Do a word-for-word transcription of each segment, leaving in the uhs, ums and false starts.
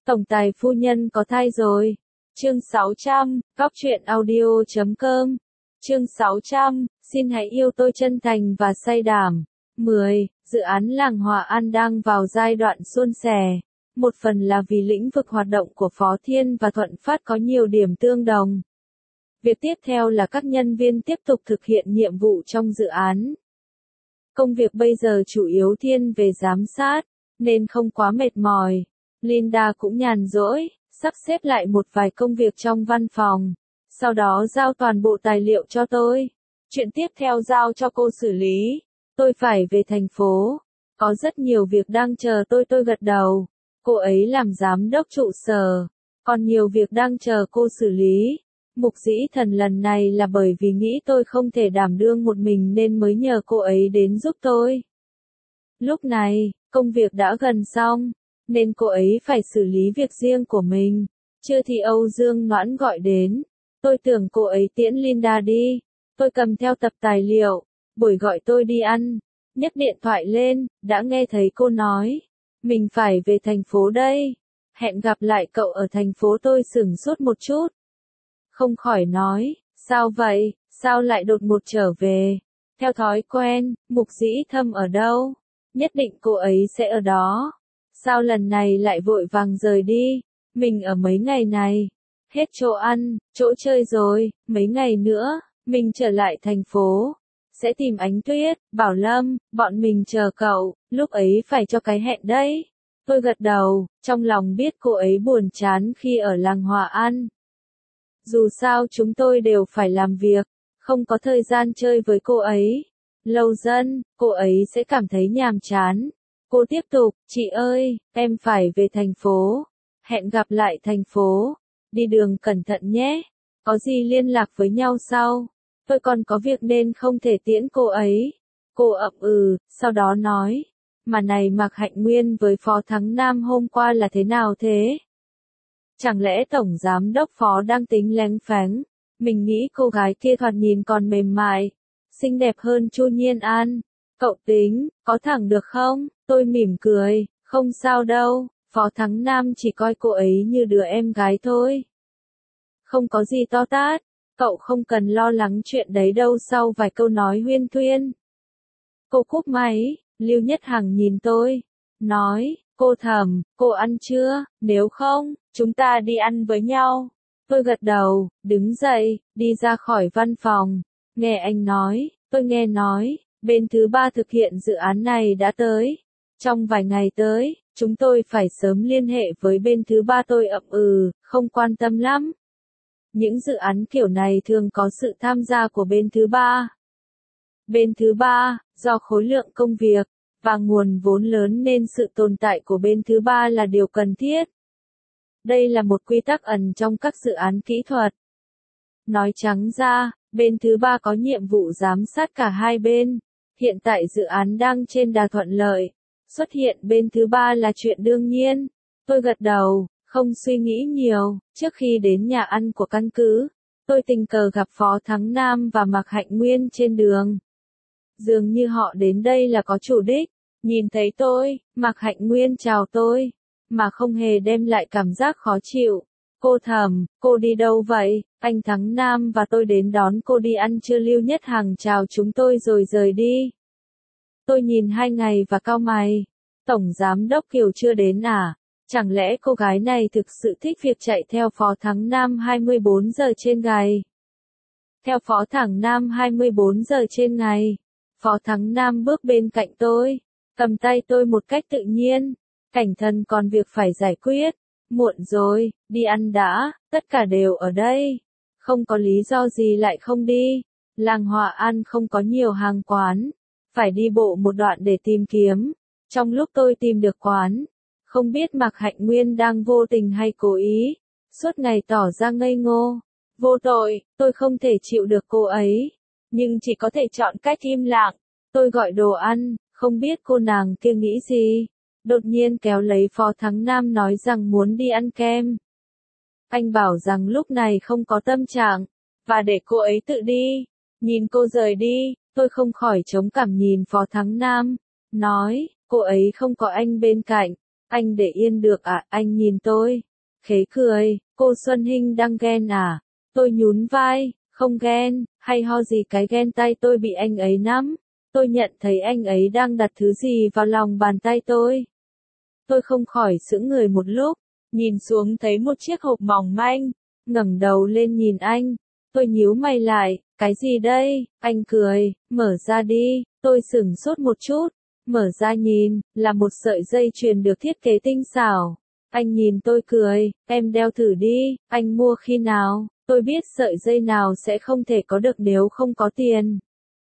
Tổng tài phu nhân có thai rồi. Chương sáu trăm, góc truyện audio chấm com. Chương sáu trăm, xin hãy yêu tôi chân thành và say đảm. mười. Dự án làng Hòa An đang vào giai đoạn suôn sẻ. Một phần là vì lĩnh vực hoạt động của Phó Thiên và Thuận Phát có nhiều điểm tương đồng. Việc tiếp theo là các nhân viên tiếp tục thực hiện nhiệm vụ trong dự án. Công việc bây giờ chủ yếu thiên về giám sát, nên không quá mệt mỏi. Linda cũng nhàn rỗi, sắp xếp lại một vài công việc trong văn phòng, sau đó giao toàn bộ tài liệu cho tôi. Chuyện tiếp theo giao cho cô xử lý. Tôi phải về thành phố. Có rất nhiều việc đang chờ tôi tôi gật đầu. Cô ấy làm giám đốc trụ sở. Còn nhiều việc đang chờ cô xử lý. Mục Dĩ Thần lần này là bởi vì nghĩ tôi không thể đảm đương một mình nên mới nhờ cô ấy đến giúp tôi. Lúc này, công việc đã gần xong, nên cô ấy phải xử lý việc riêng của mình. Chưa thì Âu Dương Noãn gọi đến. Tôi tưởng cô ấy tiễn Linda đi. Tôi cầm theo tập tài liệu, buổi gọi tôi đi ăn. Nhấc điện thoại lên, đã nghe thấy cô nói. Mình phải về thành phố đây. Hẹn gặp lại cậu ở thành phố. Tôi sửng sốt một chút. Không khỏi nói, sao vậy, sao lại đột ngột trở về? Theo thói quen, Mục Dĩ Thâm ở đâu? Nhất định cô ấy sẽ ở đó. Sao lần này lại vội vàng rời đi? Mình ở mấy ngày này. Hết chỗ ăn, chỗ chơi rồi, mấy ngày nữa, mình trở lại thành phố. Sẽ tìm Ánh Tuyết, Bảo Lâm, bọn mình chờ cậu, lúc ấy phải cho cái hẹn đấy. Tôi gật đầu, trong lòng biết cô ấy buồn chán khi ở làng Hòa An. Dù sao chúng tôi đều phải làm việc, không có thời gian chơi với cô ấy. Lâu dần, cô ấy sẽ cảm thấy nhàm chán. Cô tiếp tục, chị ơi, em phải về thành phố. Hẹn gặp lại thành phố. Đi đường cẩn thận nhé. Có gì liên lạc với nhau sau. Tôi còn có việc nên không thể tiễn cô ấy. Cô ậm ừ, sau đó nói. Mà này Mạc Hạnh Nguyên với Phó Thắng Nam hôm qua là thế nào thế? Chẳng lẽ Tổng Giám đốc Phó đang tính lén phén? Mình nghĩ cô gái kia thoạt nhìn còn mềm mại, xinh đẹp hơn Chu Nhiên An. Cậu tính, có thẳng được không? Tôi mỉm cười, không sao đâu, Phó Thắng Nam chỉ coi cô ấy như đứa em gái thôi. Không có gì to tát, cậu không cần lo lắng chuyện đấy đâu. Sau vài câu nói huyên thuyên, cô cúp máy. Lưu Nhất Hằng nhìn tôi, nói, cô Thẩm, cô ăn chưa? Nếu không, chúng ta đi ăn với nhau. Tôi gật đầu, đứng dậy, đi ra khỏi văn phòng. Nghe anh nói, tôi nghe nói, bên thứ ba thực hiện dự án này đã tới. Trong vài ngày tới, chúng tôi phải sớm liên hệ với bên thứ ba. Tôi ậm ừ, không quan tâm lắm. Những dự án kiểu này thường có sự tham gia của bên thứ ba. Bên thứ ba, do khối lượng công việc và nguồn vốn lớn nên sự tồn tại của bên thứ ba là điều cần thiết. Đây là một quy tắc ẩn trong các dự án kỹ thuật. Nói trắng ra, bên thứ ba có nhiệm vụ giám sát cả hai bên. Hiện tại dự án đang trên đà thuận lợi. Xuất hiện bên thứ ba là chuyện đương nhiên. Tôi gật đầu, không suy nghĩ nhiều. Trước khi đến nhà ăn của căn cứ, tôi tình cờ gặp Phó Thắng Nam và Mạc Hạnh Nguyên trên đường. Dường như họ đến đây là có chủ đích. Nhìn thấy tôi, Mạc Hạnh Nguyên chào tôi, mà không hề đem lại cảm giác khó chịu. Cô Thẩm, cô đi đâu vậy? Anh Thắng Nam và tôi đến đón cô đi ăn trưa. Lưu Nhất Hằng chào chúng tôi rồi rời đi. Tôi nhìn hai ngày và cau mày. Tổng Giám đốc Kiều chưa đến à? Chẳng lẽ cô gái này thực sự thích việc chạy theo Phó Thắng Nam hai mươi bốn giờ trên ngày? Theo Phó Thắng Nam hai mươi bốn giờ trên ngày. Phó Thắng Nam bước bên cạnh tôi, cầm tay tôi một cách tự nhiên. Cảnh thần còn việc phải giải quyết. Muộn rồi, đi ăn đã, tất cả đều ở đây. Không có lý do gì lại không đi. Làng Hòa An không có nhiều hàng quán. Phải đi bộ một đoạn để tìm kiếm. Trong lúc tôi tìm được quán, không biết Mạc Hạnh Nguyên đang vô tình hay cố ý, suốt ngày tỏ ra ngây ngô. Vô tội, tôi không thể chịu được cô ấy. Nhưng chỉ có thể chọn cách im lặng. Tôi gọi đồ ăn, không biết cô nàng kia nghĩ gì. Đột nhiên kéo lấy Phó Thắng Nam nói rằng muốn đi ăn kem. Anh bảo rằng lúc này không có tâm trạng, và để cô ấy tự đi. Nhìn cô rời đi, tôi không khỏi chống cảm nhìn Phó Thắng Nam. Nói, cô ấy không có anh bên cạnh. Anh để yên được à, anh nhìn tôi. Khế cười, cô Xuân Hinh đang ghen à? Tôi nhún vai, không ghen, hay ho gì cái ghen tay tôi bị anh ấy nắm. Tôi nhận thấy anh ấy đang đặt thứ gì vào lòng bàn tay tôi. Tôi không khỏi sững người một lúc, nhìn xuống thấy một chiếc hộp mỏng manh, ngẩng đầu lên nhìn anh. Tôi nhíu mày lại, cái gì đây? Anh cười, mở ra đi. Tôi sửng sốt một chút, mở ra nhìn, là một sợi dây chuyền được thiết kế tinh xảo. Anh nhìn tôi cười, em đeo thử đi, anh mua khi nào? Tôi biết sợi dây nào sẽ không thể có được nếu không có tiền.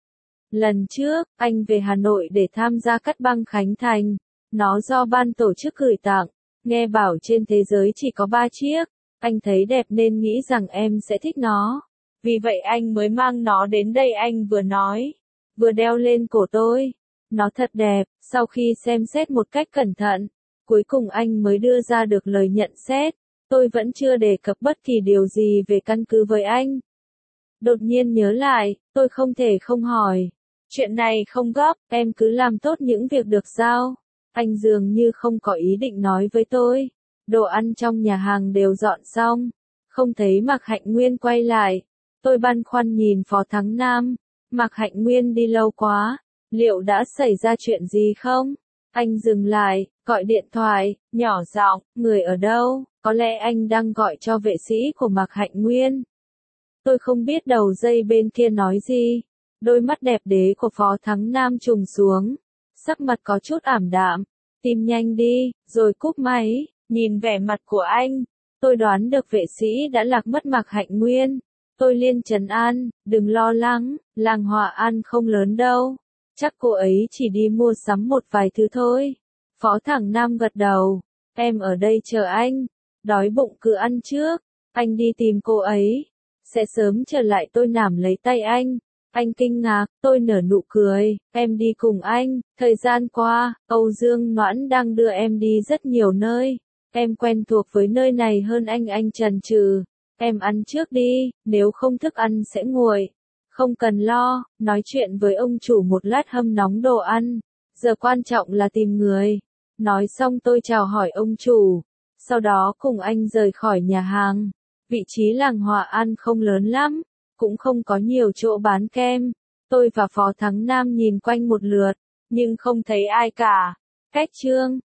Lần trước, anh về Hà Nội để tham gia cắt băng khánh thành. Nó do ban tổ chức gửi tặng. Nghe bảo trên thế giới chỉ có ba chiếc. Anh thấy đẹp nên nghĩ rằng em sẽ thích nó. Vì vậy anh mới mang nó đến đây, anh vừa nói, vừa đeo lên cổ tôi. Nó thật đẹp. Sau khi xem xét một cách cẩn thận, cuối cùng anh mới đưa ra được lời nhận xét. Tôi vẫn chưa đề cập bất kỳ điều gì về căn cứ với anh. Đột nhiên nhớ lại, tôi không thể không hỏi. Chuyện này không gấp, em cứ làm tốt những việc được giao. Anh dường như không có ý định nói với tôi. Đồ ăn trong nhà hàng đều dọn xong. Không thấy Mạc Hạnh Nguyên quay lại. Tôi băn khoăn nhìn Phó Thắng Nam. Mạc Hạnh Nguyên đi lâu quá. Liệu đã xảy ra chuyện gì không? Anh dừng lại, gọi điện thoại, nhỏ giọng, người ở đâu? Có lẽ anh đang gọi cho vệ sĩ của Mạc Hạnh Nguyên. Tôi không biết đầu dây bên kia nói gì. Đôi mắt đẹp đế của Phó Thắng Nam trùng xuống. Sắc mặt có chút ảm đạm. Tìm nhanh đi, rồi cúp máy. Nhìn vẻ mặt của anh, tôi đoán được vệ sĩ đã lạc mất Mạc Hạnh Nguyên. Tôi liên trấn an, đừng lo lắng, làng Hòa An không lớn đâu. Chắc cô ấy chỉ đi mua sắm một vài thứ thôi. Phó Thắng Nam gật đầu. Em ở đây chờ anh. Đói bụng cứ ăn trước. Anh đi tìm cô ấy. Sẽ sớm trở lại. Tôi nắm lấy tay anh. Anh kinh ngạc, tôi nở nụ cười. Em đi cùng anh. Thời gian qua, Âu Dương Noãn đang đưa em đi rất nhiều nơi. Em quen thuộc với nơi này hơn anh. Anh chần chừ. Em ăn trước đi, nếu không thức ăn sẽ nguội. Không cần lo, nói chuyện với ông chủ một lát hâm nóng đồ ăn. Giờ quan trọng là tìm người. Nói xong tôi chào hỏi ông chủ. Sau đó cùng anh rời khỏi nhà hàng. Vị trí làng Hòa An không lớn lắm. Cũng không có nhiều chỗ bán kem. Tôi và Phó Thắng Nam nhìn quanh một lượt. Nhưng không thấy ai cả. Cách chương